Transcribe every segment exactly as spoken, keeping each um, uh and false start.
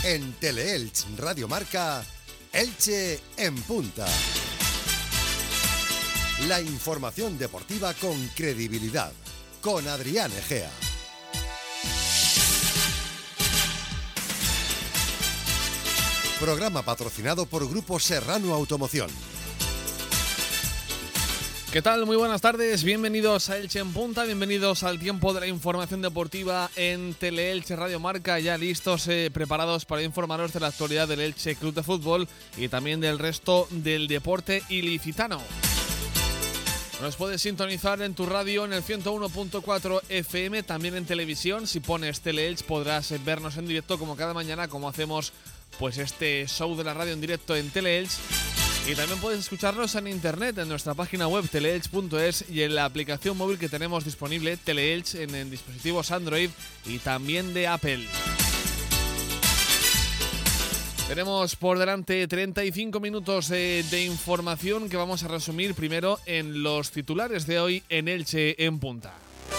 En Teleelch Radio Marca, Elche en Punta. La información deportiva con credibilidad, con Adrián Egea. Programa patrocinado por Grupo Serrano Automoción. ¿Qué tal? Muy buenas tardes, bienvenidos a Elche en Punta, bienvenidos al tiempo de la información deportiva en Teleelche Radio Marca, ya listos, eh, preparados para informaros de la actualidad del Elche Club de Fútbol y también del resto del deporte ilicitano. Nos puedes sintonizar en tu radio en el ciento uno punto cuatro F M, también en televisión. Si pones Teleelch podrás vernos en directo como cada mañana, como hacemos pues este show de la radio en directo en Teleelch. Y también puedes escucharnos en internet, en nuestra página web teleelch punto es y en la aplicación móvil que tenemos disponible, Teleelch, en, en dispositivos Android y también de Apple. Tenemos por delante treinta y cinco minutos eh, de información que vamos a resumir primero en los titulares de hoy en Elche en Punta.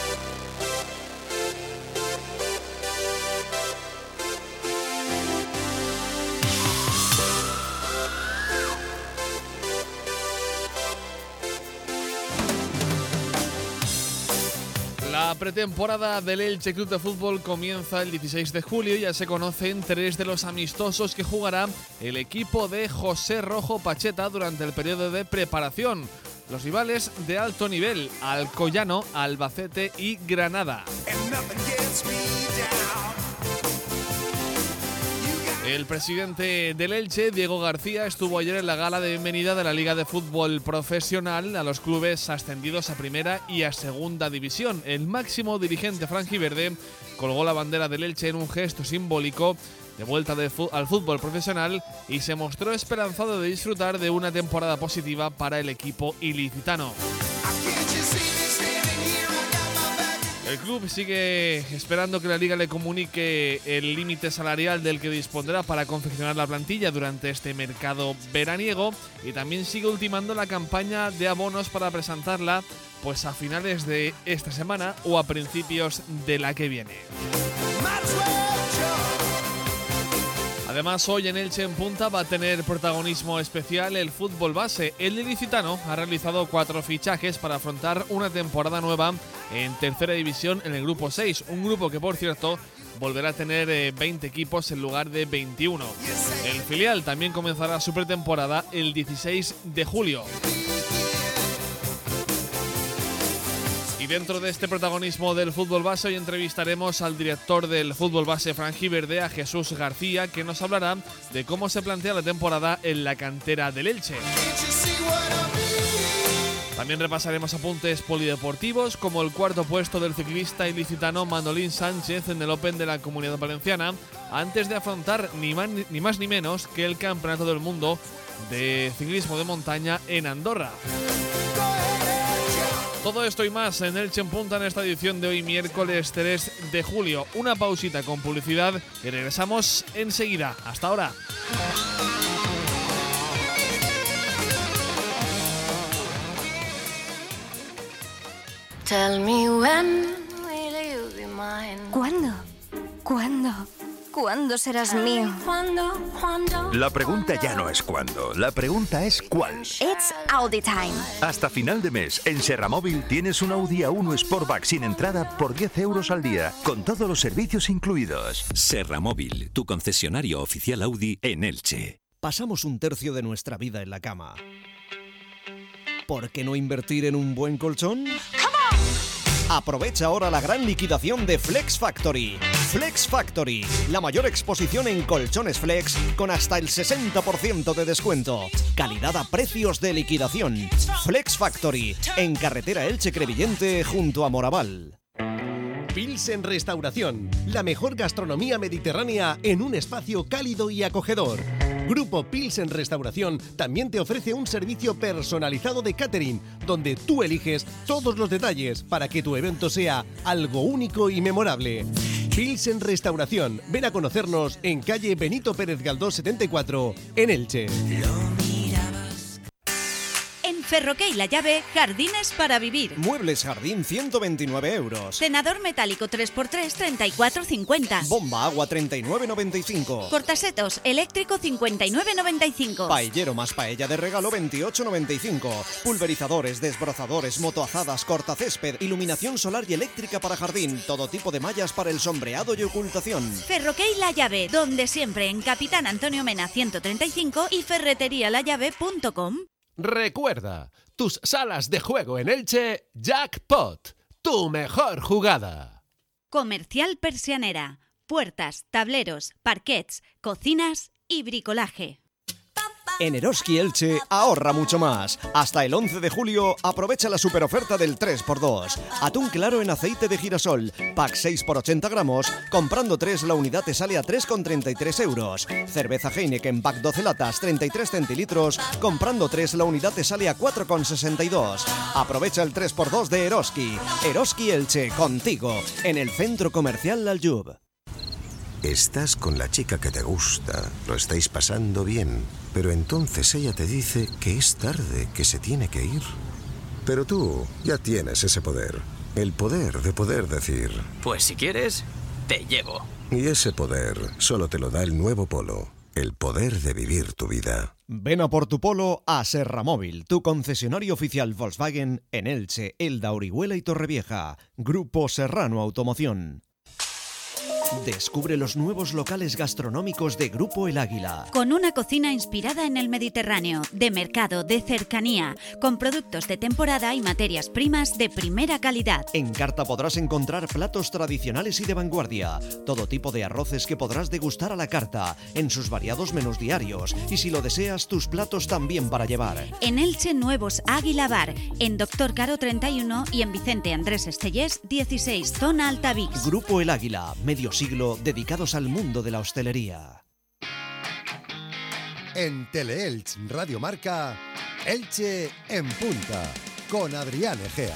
La pretemporada del Elche Club de Fútbol comienza el dieciséis de julio y ya se conocen tres de los amistosos que jugará el equipo de José Rojo Pacheta durante el periodo de preparación. Los rivales de alto nivel: Alcoyano, Albacete y Granada. El presidente del Elche, Diego García, estuvo ayer en la gala de bienvenida de la Liga de Fútbol Profesional a los clubes ascendidos a Primera y a Segunda División. El máximo dirigente franjiverde colgó la bandera del Elche en un gesto simbólico de vuelta de fu- al fútbol profesional y se mostró esperanzado de disfrutar de una temporada positiva para el equipo ilicitano. El club sigue esperando que la Liga le comunique el límite salarial del que dispondrá para confeccionar la plantilla durante este mercado veraniego y también sigue ultimando la campaña de abonos para presentarla pues a finales de esta semana o a principios de la que viene. Además, hoy en Elche en Punta va a tener protagonismo especial el fútbol base. El ilicitano ha realizado cuatro fichajes para afrontar una temporada nueva en tercera división en el grupo seis. Un grupo que, por cierto, volverá a tener eh, veinte equipos en lugar de veintiuno. El filial también comenzará su pretemporada el dieciséis de julio. Y dentro de este protagonismo del fútbol base, hoy entrevistaremos al director del fútbol base franjiverde, a Jesús García, que nos hablará de cómo se plantea la temporada en la cantera del Elche. También repasaremos apuntes polideportivos, como el cuarto puesto del ciclista ilicitano Manolín Sánchez en el Open de la Comunidad Valenciana, antes de afrontar ni más ni, más, ni menos que el Campeonato del Mundo de Ciclismo de Montaña en Andorra. Todo esto y más en Elche en Punta en esta edición de hoy, miércoles tres de julio. Una pausita con publicidad y regresamos enseguida. Hasta ahora. Tell me when will you be mine? ¿Cuándo? ¿Cuándo? ¿Cuándo serás mío? ¿Cuándo? ¿Cuándo? La pregunta ya no es cuándo, la pregunta es cuál. It's Audi time. Hasta final de mes, en Serramóvil tienes un Audi A uno Sportback sin entrada por diez euros al día, con todos los servicios incluidos. Serramóvil, tu concesionario oficial Audi en Elche. Pasamos un tercio de nuestra vida en la cama. ¿Por qué no invertir en un buen colchón? Aprovecha ahora la gran liquidación de Flex Factory. Flex Factory, la mayor exposición en colchones flex con hasta el sesenta por ciento de descuento. Calidad a precios de liquidación. Flex Factory, en carretera Elche-Crevillente junto a Moraval. Pilsen Restauración, la mejor gastronomía mediterránea en un espacio cálido y acogedor. Grupo Pilsen Restauración también te ofrece un servicio personalizado de catering, donde tú eliges todos los detalles para que tu evento sea algo único y memorable. Pilsen Restauración, ven a conocernos en calle Benito Pérez Galdós setenta y cuatro, en Elche. En Ferroque y La Llave, jardines para vivir. Muebles jardín ciento veintinueve euros. Cenador metálico tres por tres treinta y cuatro cincuenta. Bomba agua treinta y nueve noventa y cinco. Cortasetos eléctrico cincuenta y nueve noventa y cinco. Paellero más paella de regalo veintiocho noventa y cinco. Pulverizadores, desbrozadores, motoazadas, cortacésped, iluminación solar y eléctrica para jardín. Todo tipo de mallas para el sombreado y ocultación. Ferroque y La Llave, donde siempre, en Capitán Antonio Mena ciento treinta y cinco y ferretería la llave punto com. Recuerda, tus salas de juego en Elche, Jackpot, tu mejor jugada. Comercial Persianera. Puertas, tableros, parquets, cocinas y bricolaje. En Eroski Elche ahorra mucho más. Hasta el once de julio aprovecha la superoferta del tres por dos. Atún claro en aceite de girasol, pack seis por ochenta gramos. Comprando tres la unidad te sale a tres con treinta y tres euros. Cerveza Heineken pack doce latas, treinta y tres centilitros. Comprando tres la unidad te sale a cuatro con sesenta y dos. Aprovecha el tres por dos de Eroski. Eroski Elche, contigo. En el Centro Comercial Aljub. Estás con la chica que te gusta, lo estáis pasando bien, pero entonces ella te dice que es tarde, que se tiene que ir. Pero tú ya tienes ese poder, el poder de poder decir... Pues si quieres, te llevo. Y ese poder solo te lo da el nuevo Polo, el poder de vivir tu vida. Ven a por tu Polo a Serramóvil, tu concesionario oficial Volkswagen en Elche, Elda, Orihuela y Torrevieja. Grupo Serrano Automoción. Descubre los nuevos locales gastronómicos de Grupo El Águila. Con una cocina inspirada en el Mediterráneo, de mercado, de cercanía, con productos de temporada y materias primas de primera calidad. En carta podrás encontrar platos tradicionales y de vanguardia, todo tipo de arroces que podrás degustar a la carta, en sus variados menús diarios, y si lo deseas, tus platos también para llevar. En Elche, nuevos Águila Bar, en Doctor Caro treinta y uno y en Vicente Andrés Estellés dieciséis, zona Altavix. Grupo El Águila, medio siglo dedicados al mundo de la hostelería. En Teleelch Radio Marca, Elche en Punta, con Adrián Egea.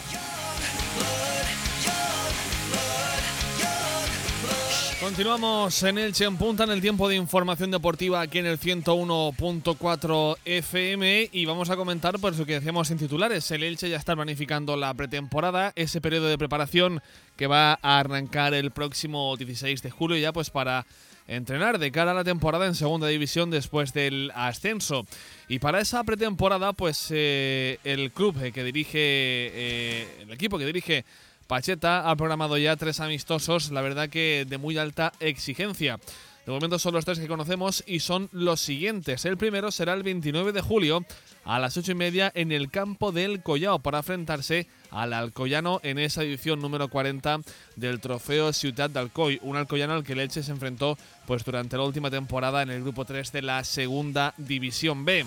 Continuamos en Elche en Punta en el tiempo de información deportiva aquí en el ciento uno punto cuatro F M y vamos a comentar por lo que decíamos en titulares. El Elche ya está planificando la pretemporada, ese periodo de preparación que va a arrancar el próximo dieciséis de julio ya pues para entrenar de cara a la temporada en segunda división después del ascenso. Y para esa pretemporada pues eh, el club que dirige, eh, el equipo que dirige Pacheta ha programado ya tres amistosos, la verdad que de muy alta exigencia. De momento son los tres que conocemos y son los siguientes. El primero será el veintinueve de julio a las ocho y media en el campo del Collao para enfrentarse al Alcoyano en esa edición número cuarenta del trofeo Ciutat d'Alcoi. Un Alcoyano al que el Elche se enfrentó pues durante la última temporada en el grupo tres de la segunda división B.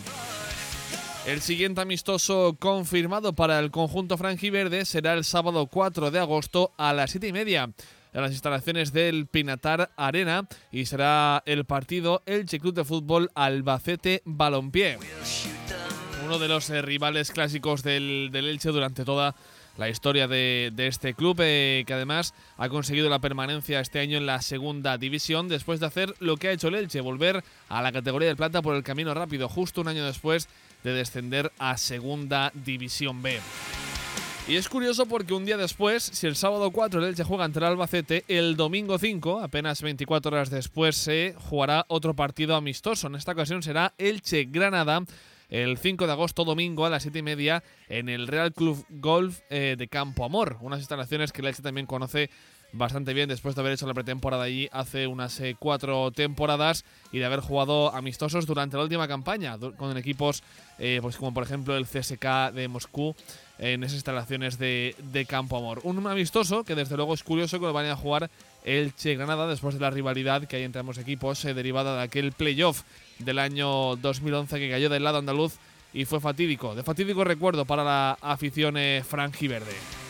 El siguiente amistoso confirmado para el conjunto franjiverde será el sábado cuatro de agosto a las siete y media en las instalaciones del Pinatar Arena y será el partido Elche Club de Fútbol Albacete Balompié. Uno de los eh, rivales clásicos del, del Elche durante toda la historia de, de este club, eh, que además ha conseguido la permanencia este año en la segunda división después de hacer lo que ha hecho el Elche, volver a la categoría de plata por el camino rápido, justo un año después de descender a segunda división B. Y es curioso porque un día después, si el sábado cuatro el Elche juega ante el Albacete, el domingo cinco, apenas veinticuatro horas después, se jugará otro partido amistoso. En esta ocasión será Elche-Granada, el cinco de agosto, domingo, a las siete y media, en el Real Club Golf eh, de Campo Amor. Unas instalaciones que el Elche también conoce bastante bien después de haber hecho la pretemporada allí hace unas eh, cuatro temporadas y de haber jugado amistosos durante la última campaña con equipos eh, pues como por ejemplo el C S K de Moscú en esas instalaciones de, de Campo Amor. Un amistoso que desde luego es curioso que lo vayan a jugar Elche Granada después de la rivalidad que hay entre ambos equipos eh, derivada de aquel playoff del año dos mil once que cayó del lado andaluz y fue fatídico, de fatídico recuerdo para la afición eh, franjiverde.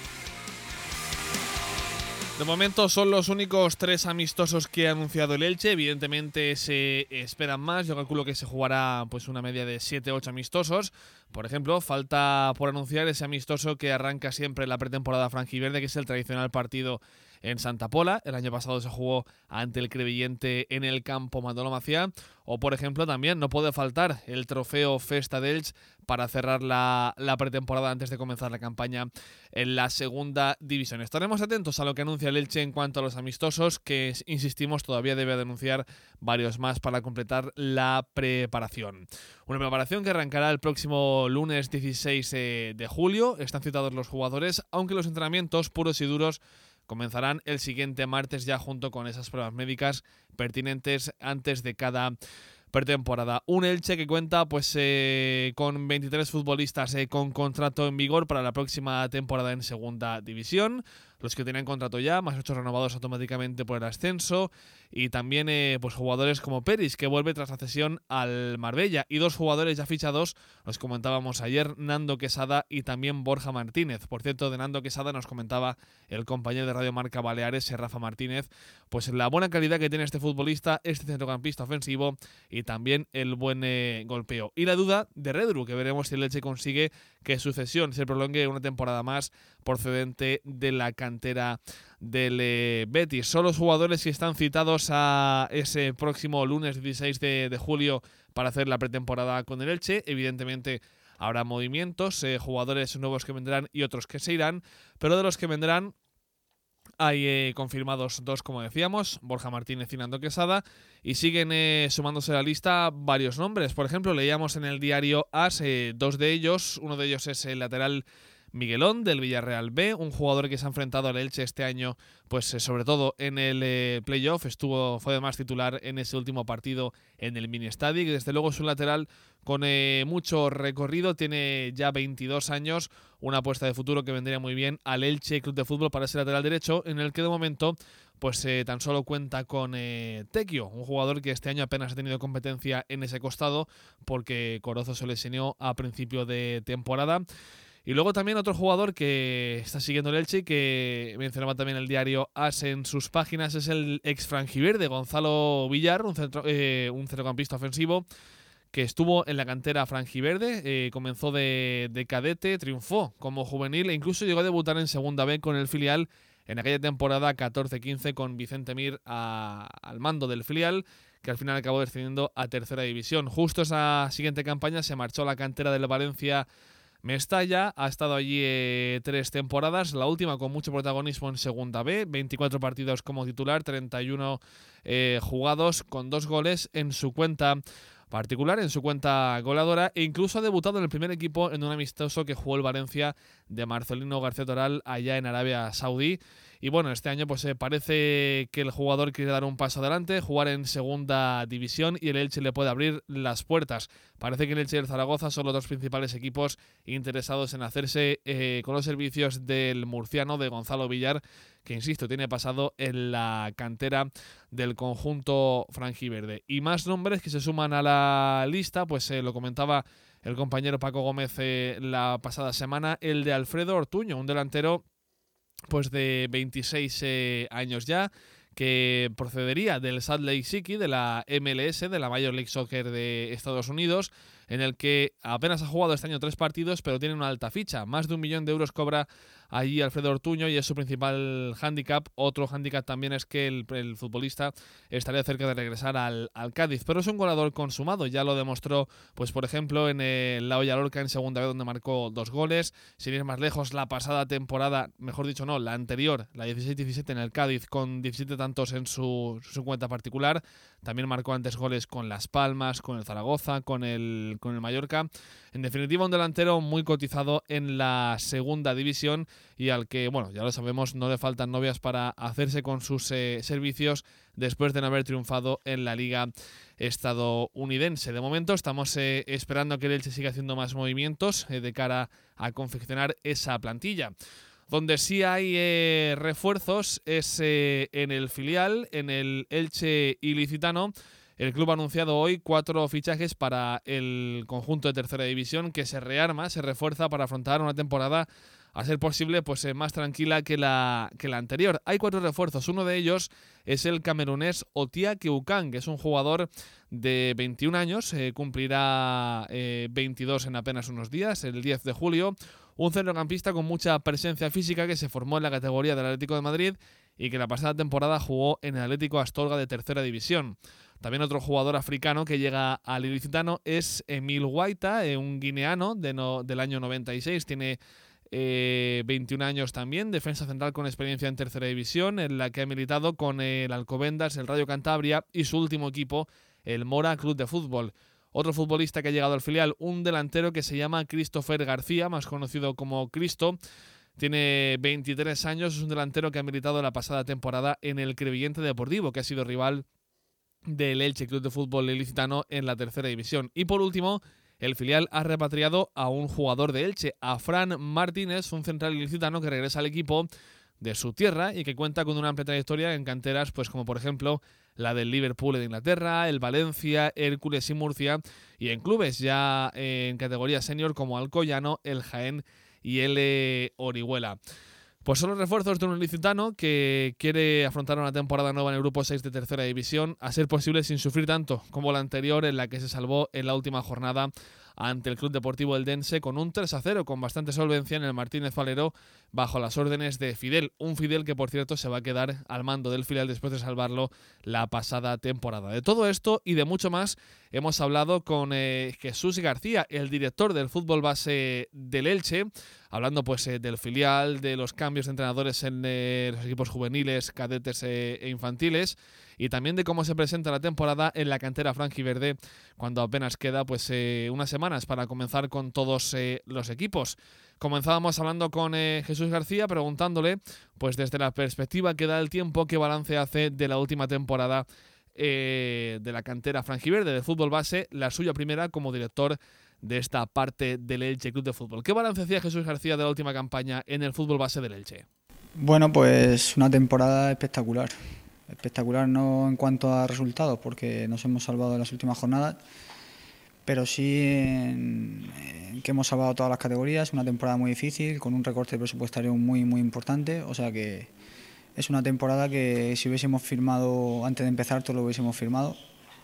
De momento son los únicos tres amistosos que ha anunciado el Elche. Evidentemente se esperan más. Yo calculo que se jugará pues una media de siete u ocho amistosos. Por ejemplo, falta por anunciar ese amistoso que arranca siempre la pretemporada franjiverde, que es el tradicional partido en Santa Pola. El año pasado se jugó ante el Crevillente en el campo Manolo Maciá. O, por ejemplo, también no puede faltar el trofeo Festa d'Elx para cerrar la, la pretemporada antes de comenzar la campaña en la segunda división. Estaremos atentos a lo que anuncia el Elche en cuanto a los amistosos, que insistimos todavía debe anunciar varios más para completar la preparación. Una preparación que arrancará el próximo lunes dieciséis de julio. Están citados los jugadores, aunque los entrenamientos puros y duros comenzarán el siguiente martes ya junto con esas pruebas médicas pertinentes antes de cada pretemporada. Un Elche que cuenta pues eh, con veintitrés futbolistas eh, con contrato en vigor para la próxima temporada en segunda división. Los que tienen contrato ya, más ocho renovados automáticamente por el ascenso, y también eh, pues jugadores como Peris, que vuelve tras la cesión al Marbella, y dos jugadores ya fichados, los comentábamos ayer, Nando Quesada y también Borja Martínez. Por cierto, de Nando Quesada nos comentaba el compañero de Radio Marca Baleares, Rafa Martínez, pues la buena calidad que tiene este futbolista, este centrocampista ofensivo, y también el buen eh, golpeo. Y la duda de Redru, que veremos si el Elche consigue que su cesión se prolongue una temporada más procedente de la cantera del eh, Betis. Son los jugadores que están citados a ese próximo lunes dieciséis de julio para hacer la pretemporada con el Elche. Evidentemente habrá movimientos, eh, jugadores nuevos que vendrán y otros que se irán, pero de los que vendrán hay eh, confirmados dos, como decíamos, Borja Martínez y Nando Quesada, y siguen eh, sumándose a la lista varios nombres. Por ejemplo, leíamos en el diario AS eh, dos de ellos. Uno de ellos es el lateral Miguelón del Villarreal B, un jugador que se ha enfrentado al Elche este año, pues eh, sobre todo en el eh, playoff, estuvo, fue además titular en ese último partido en el mini estadio, y desde luego es un lateral con eh, mucho recorrido, tiene ya veintidós años, una apuesta de futuro que vendría muy bien al Elche Club de Fútbol para ese lateral derecho, en el que de momento pues eh, tan solo cuenta con eh, Tequio, un jugador que este año apenas ha tenido competencia en ese costado porque Corozo se lesionó a principio de temporada. Y luego también otro jugador que está siguiendo el Elche, que mencionaba también el diario AS en sus páginas, es el ex franjiverde Gonzalo Villar, un, centro, eh, un centrocampista ofensivo que estuvo en la cantera franjiverde, eh, comenzó de, de cadete, triunfó como juvenil e incluso llegó a debutar en segunda B con el filial en aquella temporada catorce quince con Vicente Mir a, al mando del filial, que al final acabó descendiendo a tercera división. Justo esa siguiente campaña se marchó a la cantera del Valencia Mestalla, ha estado allí eh, tres temporadas, la última con mucho protagonismo en segunda B, veinticuatro partidos como titular, treinta y uno eh, jugados, con dos goles en su cuenta particular, en su cuenta goleadora, e incluso ha debutado en el primer equipo en un amistoso que jugó el Valencia de Marcelino García Toral allá en Arabia Saudí. Y bueno, este año pues eh, parece que el jugador quiere dar un paso adelante, jugar en segunda división, y el Elche le puede abrir las puertas. Parece que el Elche y el Zaragoza son los dos principales equipos interesados en hacerse eh, con los servicios del murciano, de Gonzalo Villar, que insisto, tiene pasado en la cantera del conjunto franjiverde. Y más nombres que se suman a la lista, pues eh, lo comentaba el compañero Paco Gómez eh, la pasada semana, el de Alfredo Ortuño, un delantero pues de veintiséis eh, años ya, que procedería del Salt Lake City, de la M L S, de la Major League Soccer de Estados Unidos, en el que apenas ha jugado este año tres partidos, pero tiene una alta ficha. Más de un millón de euros cobra allí Alfredo Ortuño y es su principal hándicap. Otro hándicap también es que el, el futbolista estaría cerca de regresar al, al Cádiz, pero es un goleador consumado. Ya lo demostró, pues por ejemplo, en el La Hoya Lorca en segunda vez, donde marcó dos goles. Sin ir más lejos, la pasada temporada, mejor dicho no, la anterior, la dieciséis diecisiete en el Cádiz, con diecisiete tantos en su, su cuenta particular. También marcó antes goles con Las Palmas, con el Zaragoza, con el, con el Mallorca. En definitiva, un delantero muy cotizado en la segunda división y al que, bueno, ya lo sabemos, no le faltan novias para hacerse con sus eh, servicios después de no haber triunfado en la liga estadounidense. De momento estamos eh, esperando que el Elche siga haciendo más movimientos eh, de cara a confeccionar esa plantilla. Donde sí hay eh, refuerzos es eh, en el filial, en el Elche Ilicitano. El club ha anunciado hoy cuatro fichajes para el conjunto de tercera división, que se rearma, se refuerza para afrontar una temporada, a ser posible, pues eh, más tranquila que la, que la anterior. Hay cuatro refuerzos. Uno de ellos es el camerunés Otia Keukan, que es un jugador de veintiún años, eh, cumplirá eh, veintidós en apenas unos días, el diez de julio. Un centrocampista con mucha presencia física que se formó en la categoría del Atlético de Madrid y que la pasada temporada jugó en el Atlético Astorga de tercera división. También otro jugador africano que llega al ilicitano es Emil Guaita, eh, un guineano de no, del año noventa y seis, tiene eh, veintiún años también, defensa central con experiencia en tercera división, en la que ha militado con el Alcobendas, el Rayo Cantabria y su último equipo, el Mora Club de Fútbol. Otro futbolista que ha llegado al filial, un delantero que se llama Christopher García, más conocido como Cristo. Tiene veintitrés años, es un delantero que ha militado la pasada temporada en el Crevillente Deportivo, que ha sido rival del Elche Club de Fútbol ilicitano en la tercera división. Y por último, el filial ha repatriado a un jugador de Elche, a Fran Martínez, un central ilicitano que regresa al equipo de su tierra y que cuenta con una amplia trayectoria en canteras, pues como por ejemplo la del Liverpool de Inglaterra, el Valencia, Hércules y Murcia, y en clubes ya en categoría senior como Alcoyano, el Jaén y el eh, Orihuela. Pues son los refuerzos de un ilicitano que quiere afrontar una temporada nueva en el grupo seis de tercera división, a ser posible sin sufrir tanto como la anterior, en la que se salvó en la última jornada ante el Club Deportivo Eldense con un tres a cero con bastante solvencia en el Martínez Valero bajo las órdenes de Fidel, un Fidel que por cierto se va a quedar al mando del filial después de salvarlo la pasada temporada. De todo esto y de mucho más hemos hablado con eh, Jesús García, el director del fútbol base del Elche, hablando pues eh, del filial, de los cambios de entrenadores en eh, los equipos juveniles, cadetes eh, e infantiles, y también de cómo se presenta la temporada en la cantera franjiverde cuando apenas queda pues eh, unas semanas para comenzar con todos eh, los equipos. Comenzábamos hablando con eh, Jesús García, preguntándole pues desde la perspectiva que da el tiempo, qué balance hace de la última temporada eh, de la cantera franjiverde de fútbol base, la suya primera como director de esta parte del Elche Club de Fútbol. ¿Qué balance hacía Jesús García de la última campaña en el fútbol base del Elche? Bueno, pues una temporada espectacular. Espectacular no en cuanto a resultados, porque nos hemos salvado en las últimas jornadas, pero sí en, en que hemos salvado todas las categorías. Una temporada muy difícil, con un recorte presupuestario muy muy importante, o sea que es una temporada que si hubiésemos firmado antes de empezar, todo lo hubiésemos firmado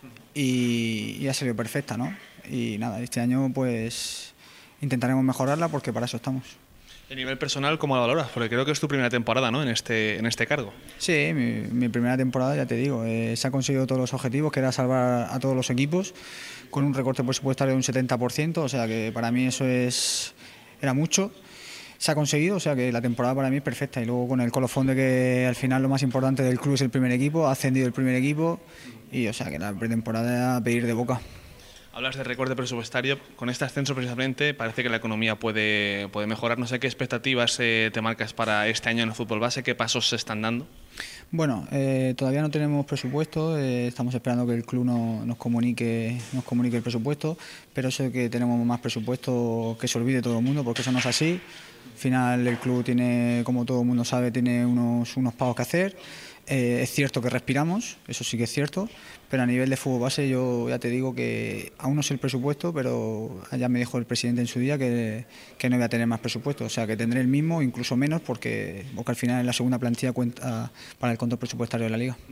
y, y ha salido perfecta, ¿no? Y nada, este año pues intentaremos mejorarla porque para eso estamos. A nivel personal, ¿cómo la valoras? Porque creo que es tu primera temporada, ¿no?, en este, en este cargo. Sí, mi, mi primera temporada, ya te digo, eh, se ha conseguido todos los objetivos, que era salvar a todos los equipos, con un recorte presupuestario de un setenta por ciento, o sea que para mí eso es era mucho. Se ha conseguido, o sea que la temporada para mí es perfecta. Y luego con el colofón de que al final lo más importante del club es el primer equipo, ha ascendido el primer equipo, y o sea que la pretemporada era a pedir de boca. Hablas de recorte presupuestario. Con este ascenso precisamente parece que la economía puede, puede mejorar. No sé qué expectativas eh, te marcas para este año en el fútbol base, qué pasos se están dando. Bueno, eh, todavía no tenemos presupuesto, eh, estamos esperando que el club no, nos, comunique, nos comunique el presupuesto, pero eso de que tenemos más presupuesto, que se olvide todo el mundo, porque eso no es así. Al final el club tiene, como todo el mundo sabe, tiene unos, unos pagos que hacer. Eh, es cierto que respiramos, eso sí que es cierto, pero a nivel de fútbol base yo ya te digo que aún no sé el presupuesto, pero ya me dijo el presidente en su día que, que no voy a tener más presupuesto, o sea que tendré el mismo, incluso menos, porque, porque al final en la segunda plantilla cuenta para el control presupuestario de la liga.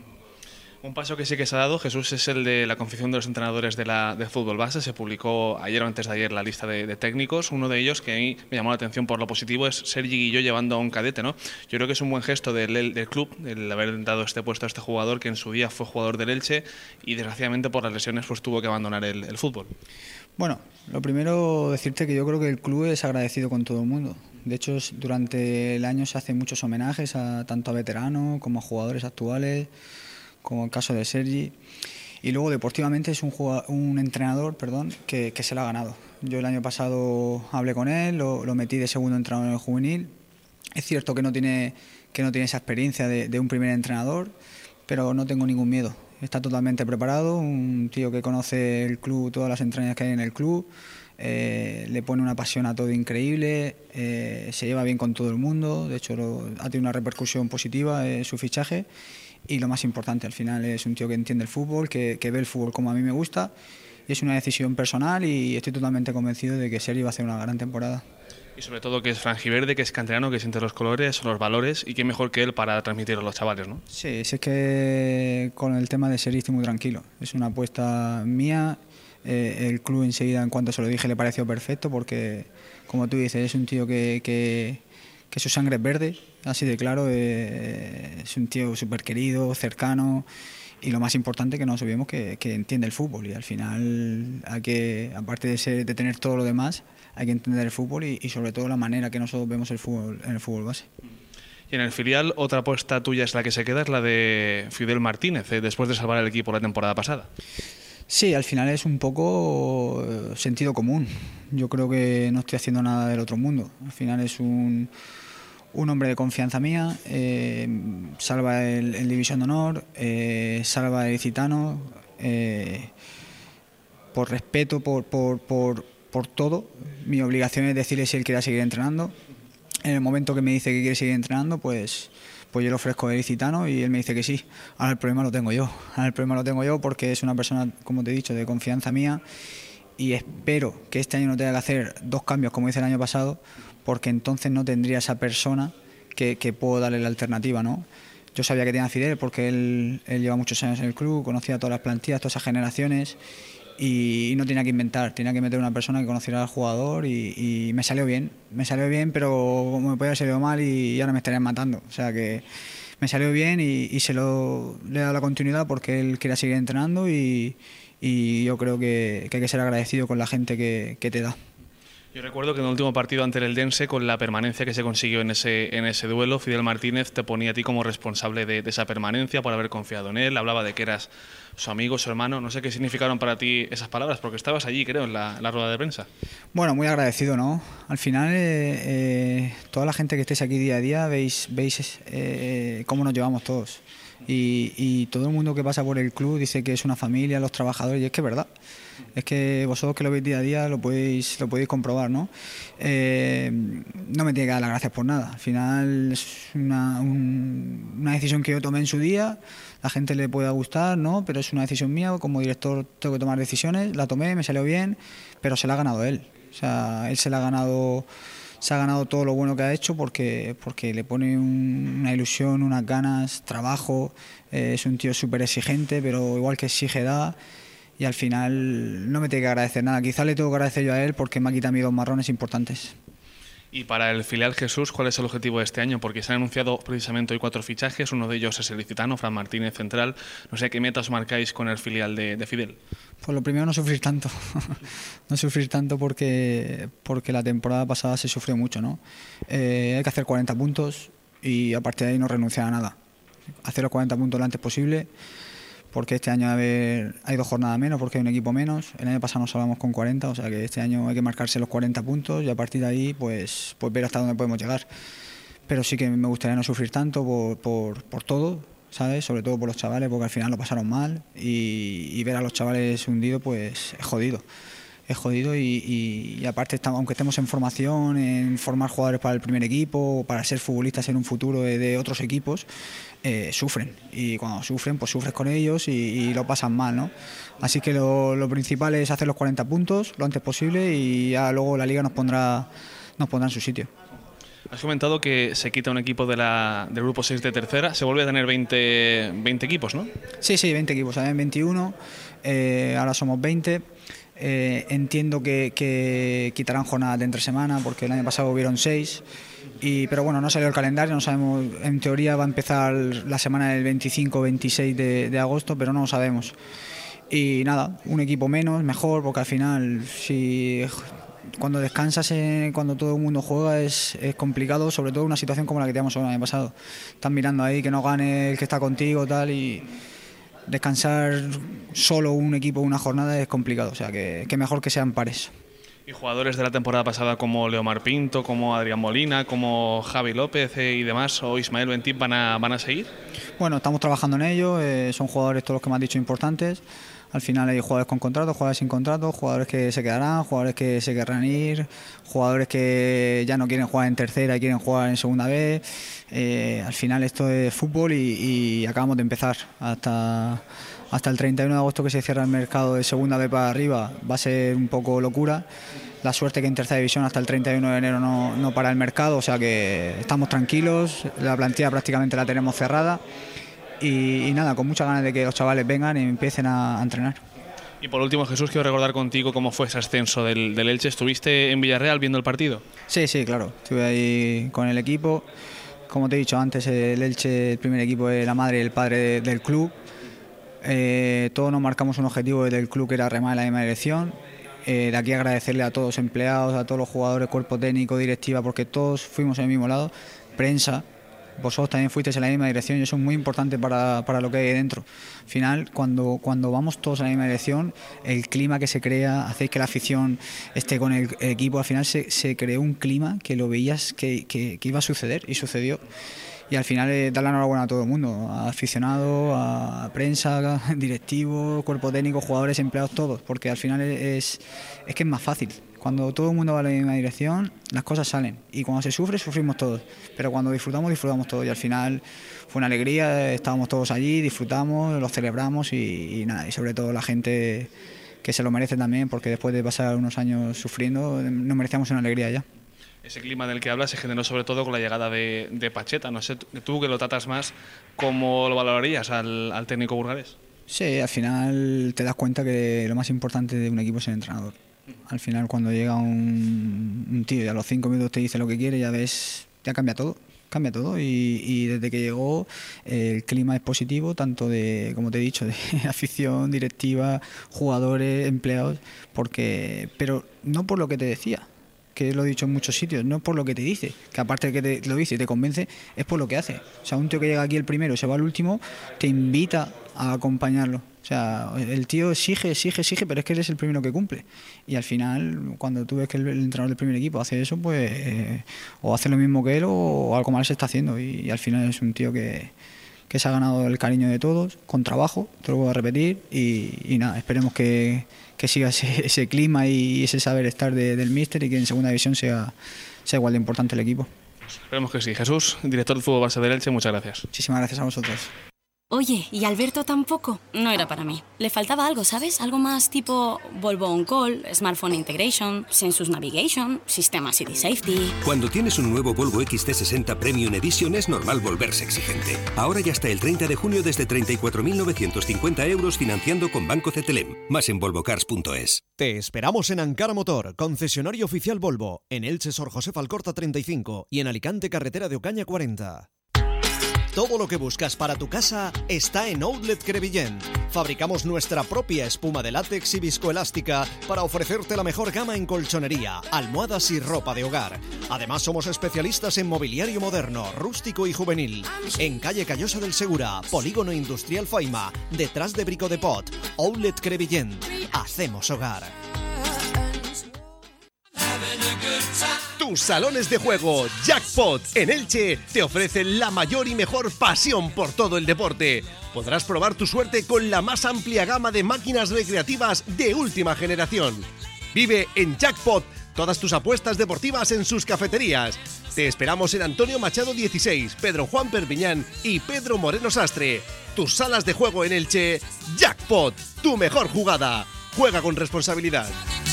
Un paso que sí que se ha dado, Jesús, es el de la confección de los entrenadores de la de fútbol base. Se publicó ayer o antes de ayer la lista de, de técnicos. Uno de ellos, que a mí me llamó la atención por lo positivo, es Sergi Guilló llevando a un cadete, ¿no? Yo creo que es un buen gesto del, del club, el haber dado este puesto a este jugador que en su día fue jugador del Elche y desgraciadamente por las lesiones pues tuvo que abandonar el, el fútbol. Bueno, lo primero decirte que yo creo que el club es agradecido con todo el mundo. De hecho, durante el año se hacen muchos homenajes a tanto a veteranos como a jugadores actuales, como el caso de Sergi, y luego deportivamente es un, jugador, un entrenador perdón, que, que se lo ha ganado. Yo el año pasado hablé con él, lo, lo metí de segundo entrenador en el juvenil. Es cierto que no tiene, que no tiene esa experiencia de, de un primer entrenador, pero no tengo ningún miedo. Está totalmente preparado, un tío que conoce el club, todas las entrañas que hay en el club, eh, le pone una pasión a todo increíble, eh, se lleva bien con todo el mundo, de hecho lo, ha tenido una repercusión positiva eh, su fichaje. Y lo más importante, al final es un tío que entiende el fútbol, que, que ve el fútbol como a mí me gusta, y es una decisión personal y estoy totalmente convencido de que Sergi va a hacer una gran temporada. Y sobre todo que es franjiverde, que es canterano, que siente los colores, los valores, y qué mejor que él para transmitirlo a los chavales, ¿no? Sí, es que con el tema de Sergi estoy muy tranquilo, es una apuesta mía, eh, el club enseguida en cuanto se lo dije le pareció perfecto porque, como tú dices, es un tío que... que que su sangre es verde, así de claro, eh, es un tío súper querido, cercano, y lo más importante que no nos olvidemos que, que entiende el fútbol, y al final hay que, aparte de, ser, de tener todo lo demás, hay que entender el fútbol y, y sobre todo la manera que nosotros vemos el fútbol en el fútbol base. Y en el filial, otra apuesta tuya es la que se queda, es la de Fidel Martínez, eh, después de salvar el equipo la temporada pasada. Sí, al final es un poco sentido común. Yo creo que no estoy haciendo nada del otro mundo. Al final es un, un hombre de confianza mía, eh, salva el, el División de Honor, eh, salva el Licitano, eh, por respeto, por, por, por, por todo. Mi obligación es decirle si él quiere seguir entrenando. En el momento que me dice que quiere seguir entrenando, pues... pues yo le ofrezco el Licitano y él me dice que sí. Ahora el problema lo tengo yo. Ahora el problema lo tengo yo porque es una persona, como te he dicho, de confianza mía, y espero que este año no tenga que hacer dos cambios como hice el año pasado, porque entonces no tendría esa persona que, que puedo darle la alternativa, ¿no? Yo sabía que tenía a Fidel porque él, él lleva muchos años en el club, conocía todas las plantillas, todas esas generaciones, y no tenía que inventar, tenía que meter una persona que conociera al jugador, y, y me salió bien, me salió bien, pero me podía haber salido mal y ahora me estarían matando. O sea que me salió bien y, y se lo le he dado la continuidad porque él quería seguir entrenando, y, y yo creo que, que hay que ser agradecido con la gente que, que te da. Yo recuerdo que en el último partido ante el Eldense, con la permanencia que se consiguió en ese, en ese duelo, Fidel Martínez te ponía a ti como responsable de, de esa permanencia por haber confiado en él, hablaba de que eras su amigo, su hermano. No sé qué significaron para ti esas palabras, porque estabas allí, creo, en la, la rueda de prensa. Bueno, muy agradecido, ¿no? Al final, eh, eh, toda la gente que estéis aquí día a día, veis, veis eh, cómo nos llevamos todos. Y, y todo el mundo que pasa por el club dice que es una familia, los trabajadores, y es que es verdad. Es que vosotros que lo veis día a día lo podéis, lo podéis comprobar, ¿no? Eh, no me tiene que dar las gracias por nada. Al final es una, un, una decisión que yo tomé en su día. La gente le puede gustar, ¿no? Pero es una decisión mía. Como director tengo que tomar decisiones. La tomé, me salió bien, pero se la ha ganado él. O sea, él se la ha ganado, se ha ganado todo lo bueno que ha hecho porque, porque le pone un, una ilusión, unas ganas, trabajo. Eh, es un tío súper exigente, pero igual que exige da. Y al final no me tiene que agradecer nada. Quizá le tengo que agradecer yo a él porque me ha quitado a mí dos marrones importantes. Y para el filial Jesús, ¿cuál es el objetivo de este año? Porque se han anunciado precisamente hoy cuatro fichajes, uno de ellos es el licitano, Fran Martínez, central. No sé qué metas marcáis con el filial de, de Fidel. Pues lo primero, no sufrir tanto. No sufrir tanto porque, porque la temporada pasada se sufrió mucho, ¿no? Eh, hay que hacer cuarenta puntos y a partir de ahí no renunciar a nada. Hacer los cuarenta puntos lo antes posible, porque este año haber, hay dos jornadas menos, porque hay un equipo menos. El año pasado nos salvamos con cuarenta, o sea que este año hay que marcarse los cuarenta puntos y a partir de ahí pues, pues ver hasta dónde podemos llegar. Pero sí que me gustaría no sufrir tanto por, por, por todo, ¿sabes? Sobre todo por los chavales, porque al final lo pasaron mal, y, y ver a los chavales hundidos pues es jodido. Es jodido y, y, y aparte, estamos, aunque estemos en formación, en formar jugadores para el primer equipo, para ser futbolistas en un futuro de, de otros equipos, eh, sufren. Y cuando sufren, pues sufres con ellos y, y lo pasan mal, ¿no? Así que lo, lo principal es hacer los cuarenta puntos lo antes posible y ya luego la Liga nos pondrá, nos pondrá en su sitio. Has comentado que se quita un equipo de la, del grupo seis de tercera, se vuelve a tener veinte, veinte equipos, ¿no? Sí, sí, veinte equipos, habían veintiuno, eh, ahora somos veinte. Eh, entiendo que, que quitarán jornadas de entre semana porque el año pasado hubieron seis, y, pero bueno, no salió el calendario, no sabemos. En teoría va a empezar la semana del veinticinco veintiséis de, de agosto, pero no lo sabemos. Y nada, un equipo menos, mejor, porque al final si cuando descansas, eh, cuando todo el mundo juega es, es complicado, sobre todo una situación como la que teníamos el año pasado. Están mirando ahí que no gane el que está contigo, tal, y descansar solo un equipo una jornada es complicado, o sea que, que mejor que sean pares. Y jugadores de la temporada pasada como Leomar Pinto, como Adrián Molina, como Javi López eh, y demás, o Ismael Bentín, ¿van a, van a seguir? Bueno, estamos trabajando en ello, eh, son jugadores todos los que me has dicho importantes. Al final hay jugadores con contrato, jugadores sin contrato, jugadores que se quedarán, jugadores que se querrán ir, jugadores que ya no quieren jugar en tercera y quieren jugar en segunda B. Eh, al final esto es fútbol y, y acabamos de empezar. Hasta, hasta el treinta y uno de agosto que se cierra el mercado de segunda B para arriba va a ser un poco locura. La suerte que en tercera división hasta el treinta y uno de enero no, no para el mercado, o sea que estamos tranquilos, la plantilla prácticamente la tenemos cerrada. Y, y nada, con muchas ganas de que los chavales vengan y empiecen a, a entrenar. Y por último, Jesús, quiero recordar contigo cómo fue ese ascenso del, del Elche. ¿Estuviste en Villarreal viendo el partido? Sí, sí, claro. Estuve ahí con el equipo. Como te he dicho antes, el Elche, el primer equipo, es la madre y el padre de, del club. Eh, todos nos marcamos un objetivo desde el club que era remar en la misma dirección. Eh, de aquí agradecerle a todos los empleados, a todos los jugadores, cuerpo técnico, directiva, porque todos fuimos en el mismo lado, prensa. Vosotros también fuisteis en la misma dirección y eso es muy importante para, para lo que hay dentro. Al final, cuando, cuando vamos todos en la misma dirección, el clima que se crea, hacéis que la afición esté con el equipo, al final se, se creó un clima que lo veías que, que, que iba a suceder y sucedió. Y al final eh, dar la enhorabuena a todo el mundo, a aficionados, a prensa, directivos, cuerpo técnico, jugadores, empleados, todos, porque al final es, es que es más fácil. Cuando todo el mundo va en la misma dirección, las cosas salen. Y cuando se sufre, sufrimos todos. Pero cuando disfrutamos, disfrutamos todos. Y al final fue una alegría, estábamos todos allí, disfrutamos, lo celebramos y, y nada. Y sobre todo la gente que se lo merece también, porque después de pasar unos años sufriendo, nos merecíamos una alegría ya. Ese clima del que hablas se generó sobre todo con la llegada de, de Pacheta. No sé, tú que lo tratas más, ¿cómo lo valorarías al, al técnico burgalés? Sí, al final te das cuenta que lo más importante de un equipo es el entrenador. Al final cuando llega un, un tío y a los cinco minutos te dice lo que quiere, ya ves, ya cambia todo, cambia todo y, y desde que llegó el clima es positivo, tanto de, como te he dicho, de afición, directiva, jugadores, empleados, porque, pero no por lo que te decía, que lo he dicho en muchos sitios, no es por lo que te dice, que aparte de que te lo dice y te convence, es por lo que hace. O sea, un tío que llega aquí el primero y se va al último, te invita a acompañarlo. O sea, el tío exige, exige, exige, pero es que él es el primero que cumple. Y al final, cuando tú ves que el, el entrenador del primer equipo hace eso, pues eh, o hace lo mismo que él o, o algo mal se está haciendo. Y, y al final es un tío que, que se ha ganado el cariño de todos, con trabajo, te lo voy a repetir. Y, y nada, esperemos que, que siga ese, ese clima y ese saber estar de, del míster y que en segunda división sea, sea igual de importante el equipo. Esperemos que sí. Jesús, director del Fútbol Base del Elche, muchas gracias. Muchísimas gracias a vosotros. Oye, ¿y Alberto tampoco? No era para mí. Le faltaba algo, ¿sabes? Algo más tipo Volvo On Call, Smartphone Integration, Sensus Navigation, Sistema City Safety... Cuando tienes un nuevo Volvo X C sesenta Premium Edition es normal volverse exigente. Ahora ya hasta el treinta de junio desde treinta y cuatro mil novecientos cincuenta euros financiando con Banco Cetelem. Más en volvo cars punto es. Te esperamos en Ankara Motor, concesionario oficial Volvo, en Elche Sor José Alcorta treinta y cinco y en Alicante carretera de Ocaña cuarenta. Todo lo que buscas para tu casa está en Outlet Crevillent. Fabricamos nuestra propia espuma de látex y viscoelástica para ofrecerte la mejor gama en colchonería, almohadas y ropa de hogar. Además somos especialistas en mobiliario moderno, rústico y juvenil. En calle Callosa del Segura, Polígono Industrial Faima, detrás de Brico de Pot. Outlet Crevillent. Hacemos hogar. Tus salones de juego Jackpot en Elche te ofrecen la mayor y mejor pasión por todo el deporte. Podrás probar tu suerte con la más amplia gama de máquinas recreativas de última generación. Vive en Jackpot todas tus apuestas deportivas en sus cafeterías. Te esperamos en Antonio Machado dieciséis, Pedro Juan Perpiñán y Pedro Moreno Sastre. Tus salas de juego en Elche, Jackpot, tu mejor jugada. Juega con responsabilidad.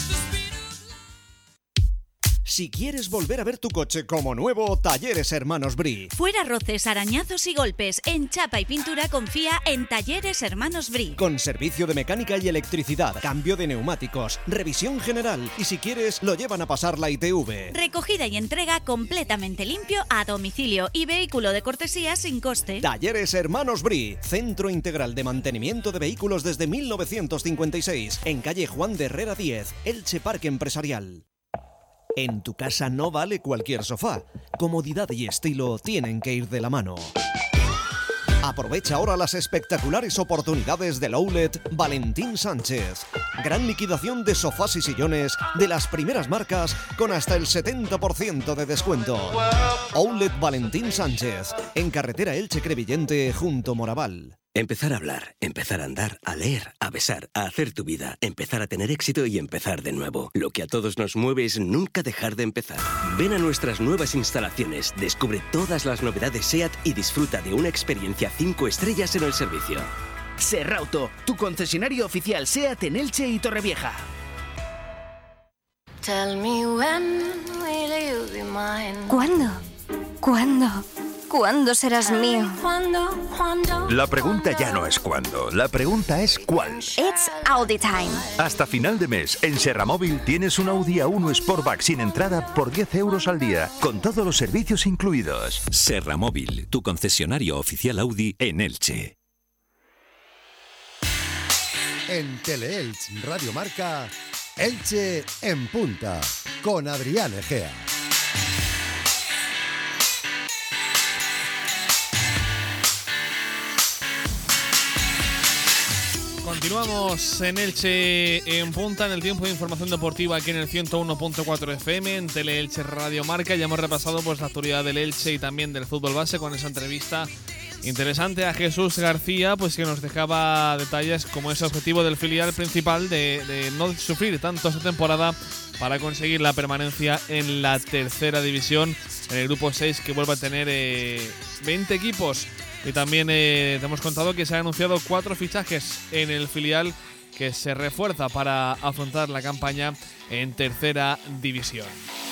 Si quieres volver a ver tu coche como nuevo, Talleres Hermanos Bri. Fuera roces, arañazos y golpes. En chapa y pintura confía en Talleres Hermanos Bri. Con servicio de mecánica y electricidad, cambio de neumáticos, revisión general y si quieres lo llevan a pasar la I T V. Recogida y entrega completamente limpio a domicilio y vehículo de cortesía sin coste. Talleres Hermanos Bri, centro integral de mantenimiento de vehículos desde mil novecientos cincuenta y seis, en calle Juan de Herrera diez, Elche Parque Empresarial. En tu casa no vale cualquier sofá. Comodidad y estilo tienen que ir de la mano. Aprovecha ahora las espectaculares oportunidades del Outlet Valentín Sánchez. Gran liquidación de sofás y sillones de las primeras marcas con hasta el setenta por ciento de descuento. Outlet Valentín Sánchez, en carretera Elche Crevillente junto Moraval. Empezar a hablar, empezar a andar, a leer, a besar, a hacer tu vida, empezar a tener éxito y empezar de nuevo. Lo que a todos nos mueve es nunca dejar de empezar. Ven a nuestras nuevas instalaciones, descubre todas las novedades SEAT y disfruta de una experiencia cinco estrellas en el servicio. Serrauto, tu concesionario oficial SEAT en Elche y Torrevieja. Tell me when will you be mine? ¿Cuándo? ¿Cuándo? ¿Cuándo serás mío? ¿Cuándo? ¿Cuándo? La pregunta ya no es cuándo, la pregunta es cuál. It's Audi time. Hasta final de mes, en Serramóvil tienes un Audi A uno Sportback sin entrada por diez euros al día, con todos los servicios incluidos. Serramóvil, tu concesionario oficial Audi en Elche. En Teleelch Radio Marca, Elche en Punta, con Adrián Egea. Continuamos en Elche en Punta, en el tiempo de información deportiva aquí en el ciento uno punto cuatro F M, en Teleelche Radio Marca. Ya hemos repasado pues la actualidad del Elche y también del fútbol base con esa entrevista interesante a Jesús García, pues que nos dejaba detalles como ese objetivo del filial principal de, de no sufrir tanto esta temporada para conseguir la permanencia en la tercera división, en el grupo seis, que vuelve a tener eh, veinte equipos. Y también eh, te hemos contado que se han anunciado cuatro fichajes en el filial que se refuerza para afrontar la campaña en tercera división.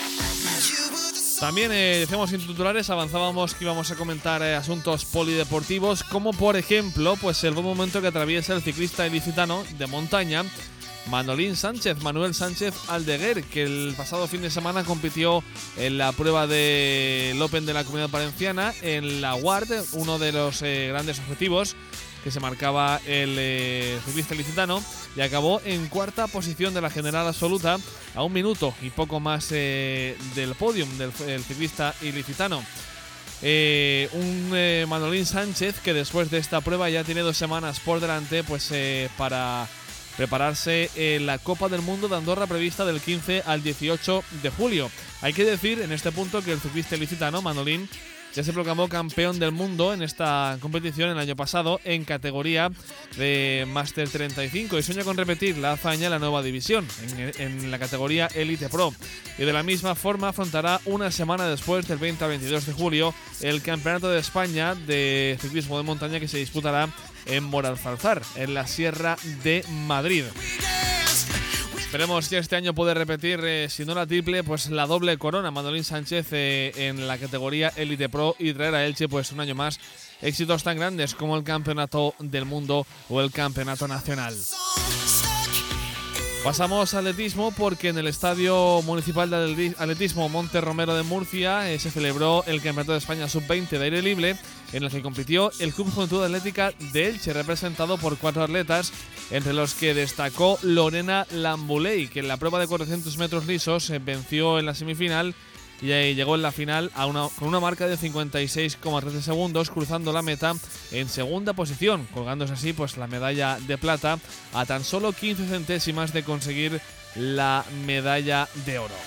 También eh, decíamos en titulares, avanzábamos que íbamos a comentar eh, asuntos polideportivos, como por ejemplo pues el buen momento que atraviesa el ciclista ilicitano de montaña Manolín Sánchez, Manuel Sánchez Aldeguer, que el pasado fin de semana compitió en la prueba del Open de la Comunidad Valenciana en la U A R T, uno de los eh, grandes objetivos que se marcaba el eh, ciclista ilicitano, y acabó en cuarta posición de la general absoluta, a un minuto y poco más eh, del podium del el ciclista ilicitano. Eh, un eh, Manolín Sánchez que después de esta prueba ya tiene dos semanas por delante pues eh, para prepararse en la Copa del Mundo de Andorra, prevista del quince al dieciocho de julio. Hay que decir en este punto que el ciclista ilicitano Manolín ya se proclamó campeón del mundo en esta competición el año pasado en categoría de Máster treinta y cinco y sueña con repetir la hazaña en la nueva división, en, en la categoría Elite Pro. Y de la misma forma afrontará una semana después, del veinte al veintidós de julio, el Campeonato de España de Ciclismo de Montaña, que se disputará en Moralzarzar, en la Sierra de Madrid. Esperemos que este año puede repetir, eh, si no la triple, pues la doble corona Manolín Sánchez eh, en la categoría Elite Pro, y traer a Elche pues un año más éxitos tan grandes como el Campeonato del Mundo o el Campeonato Nacional. Pasamos al atletismo, porque en el Estadio Municipal de Atletismo Monte Romero de Murcia eh, se celebró el Campeonato de España sub veinte de aire libre, en el que compitió el Club Juventud Atlética de Elche, representado por cuatro atletas, entre los que destacó Lorena Lambuley, que en la prueba de cuatrocientos metros lisos eh, venció en la semifinal y ahí llegó en la final a una, con una marca de cincuenta y seis coma trece segundos, cruzando la meta en segunda posición, colgándose así pues la medalla de plata a tan solo quince centésimas de conseguir la medalla de oro.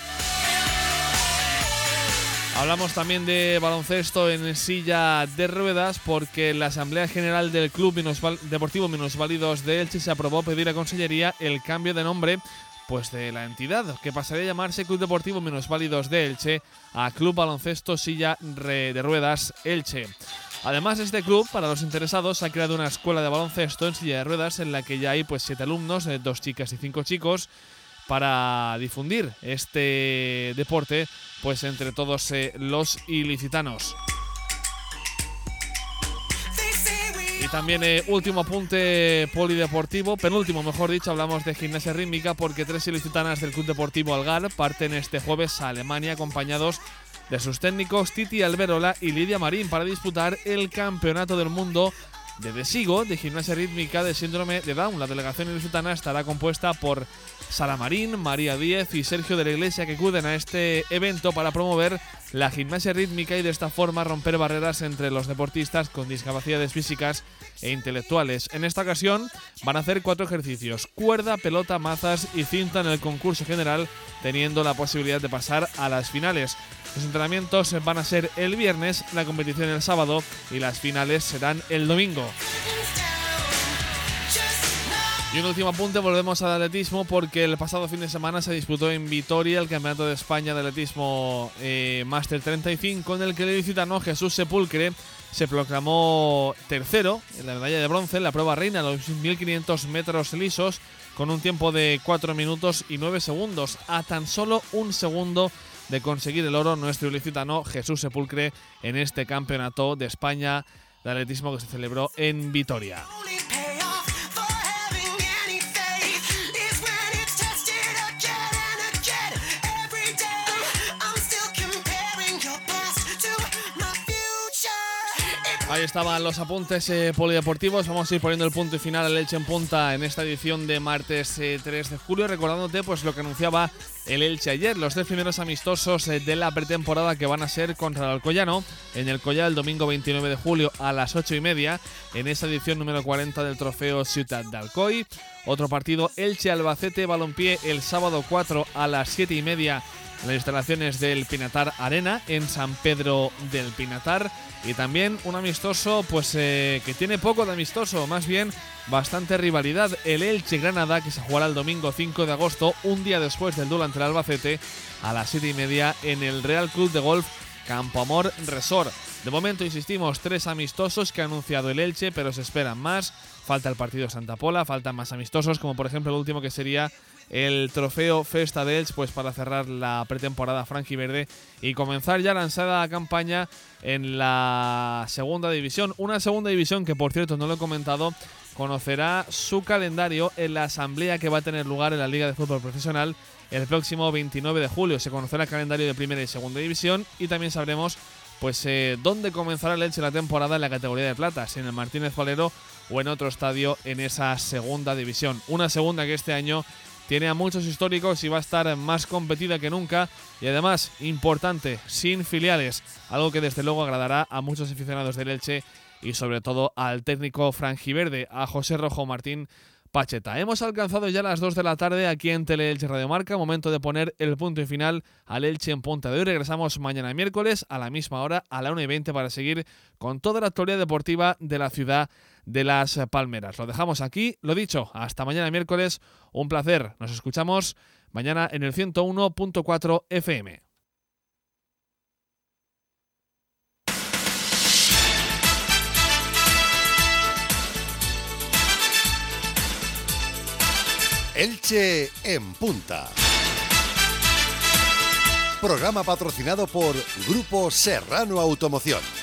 Hablamos también de baloncesto en silla de ruedas, porque la Asamblea General del Club Deportivo Minusválidos de Elche se aprobó pedir a Consellería el cambio de nombre pues de la entidad, que pasaría a llamarse Club Deportivo Minusválidos de Elche a Club Baloncesto Silla de Ruedas Elche. Además, este club, para los interesados, ha creado una escuela de baloncesto en silla de ruedas en la que ya hay pues siete alumnos, eh, dos chicas y cinco chicos, para difundir este deporte pues entre todos eh, los ilicitanos. Y también eh, último apunte polideportivo, penúltimo mejor dicho, hablamos de gimnasia rítmica, porque tres ilicitanas del Club Deportivo Algar parten este jueves a Alemania acompañados de sus técnicos Titi Alberola y Lidia Marín para disputar el Campeonato del Mundo de Desigo de gimnasia rítmica de síndrome de Down. La delegación ilicitana estará compuesta por Sara Marín, María Díez y Sergio de la Iglesia, que acuden a este evento para promover la gimnasia rítmica y de esta forma romper barreras entre los deportistas con discapacidades físicas e intelectuales. En esta ocasión van a hacer cuatro ejercicios: cuerda, pelota, mazas y cinta en el concurso general, teniendo la posibilidad de pasar a las finales. Los entrenamientos van a ser el viernes, la competición el sábado y las finales serán el domingo. Y un último apunte, volvemos al atletismo, porque el pasado fin de semana se disputó en Vitoria el Campeonato de España de Atletismo eh, Máster treinta y cinco, en el que el ilicitano Jesús Sepulcre se proclamó tercero en la medalla de bronce en la prueba reina, los mil quinientos metros lisos, con un tiempo de cuatro minutos y nueve segundos, a tan solo un segundo de conseguir el oro nuestro ilicitano Jesús Sepulcre en este Campeonato de España de Atletismo que se celebró en Vitoria. Ahí estaban los apuntes eh, polideportivos. Vamos a ir poniendo el punto y final al Elche en Punta en esta edición de martes eh, tres de julio, recordándote pues lo que anunciaba el Elche ayer, los tres primeros amistosos eh, de la pretemporada que van a ser contra el Alcoyano en el Collao el domingo veintinueve de julio a las ocho y media en esta edición número cuarenta del trofeo Ciutat d'Alcoi. Otro partido, Elche Albacete Balompié, el sábado cuatro a las siete y media en las instalaciones del Pinatar Arena en San Pedro del Pinatar. Y también un amistoso pues eh, que tiene poco de amistoso, más bien bastante rivalidad, el Elche Granada, que se jugará el domingo cinco de agosto, un día después del duelo ante el Albacete, a las siete y media en el Real Club de Golf Campo Amor Resort. De momento, insistimos, tres amistosos que ha anunciado el Elche, pero se esperan más. Falta el partido de Santa Pola, faltan más amistosos, como por ejemplo el último que sería el trofeo Festa de Elche, pues para cerrar la pretemporada franjiverde y comenzar ya la lanzada campaña en la segunda división. Una segunda división que, por cierto, no lo he comentado, conocerá su calendario en la asamblea que va a tener lugar en la Liga de Fútbol Profesional el próximo veintinueve de julio. Se conocerá el calendario de primera y segunda división y también sabremos pues eh, dónde comenzará el Elche la temporada en la categoría de plata, si en el Martínez Valero o en otro estadio en esa segunda división. Una segunda que este año tiene a muchos históricos y va a estar más competida que nunca y además, importante, sin filiales, algo que desde luego agradará a muchos aficionados del Elche y sobre todo al técnico franjiverde, a José Rojo Martín Pacheta. Hemos alcanzado ya las dos de la tarde aquí en Teleelche Radio Marca, momento de poner el punto y final al Elche en Punta de hoy. Regresamos mañana miércoles a la misma hora, a la una y veinte, para seguir con toda la actualidad deportiva de la ciudad de Las Palmeras. Lo dejamos aquí, lo dicho, hasta mañana miércoles, un placer. Nos escuchamos mañana en el ciento uno punto cuatro F M. Elche en Punta. Programa patrocinado por Grupo Serrano Automoción.